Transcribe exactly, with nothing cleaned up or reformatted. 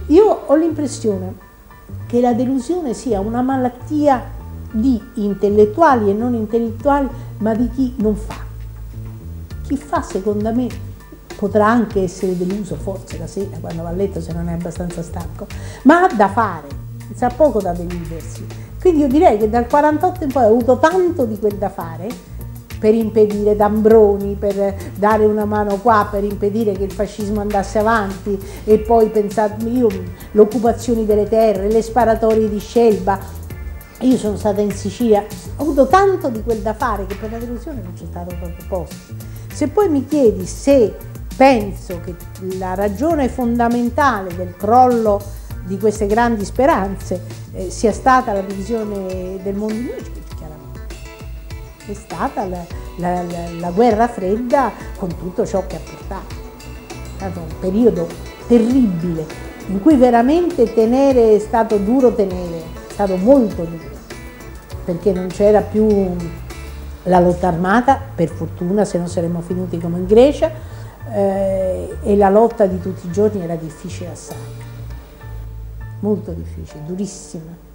Io ho l'impressione che la delusione sia una malattia di intellettuali e non intellettuali, ma di chi non fa. Chi fa, secondo me, potrà anche essere deluso, forse la sera quando va a letto se non è abbastanza stanco, ma ha da fare, sa poco da deludersi. Quindi io direi che dal quarantotto in poi ho avuto tanto di quel da fare per impedire Dambroni, per dare una mano qua, per impedire che il fascismo andasse avanti, e poi pensate, io, l'occupazione delle terre, le sparatorie di Scelba. Io sono stata in Sicilia, ho avuto tanto di quel da fare che per la delusione non c'è stato proprio posto. Se poi mi chiedi se penso che la ragione fondamentale del crollo di queste grandi speranze eh, sia stata la divisione del mondo invece, chiaramente è stata la, la, la, la guerra fredda con tutto ciò che ha portato. È stato un periodo terribile in cui veramente tenere è stato duro tenere, è stato molto duro, perché non c'era più la lotta armata, per fortuna, se no saremmo finiti come in Grecia, eh, e la lotta di tutti i giorni era difficile assai, molto difficile, durissima.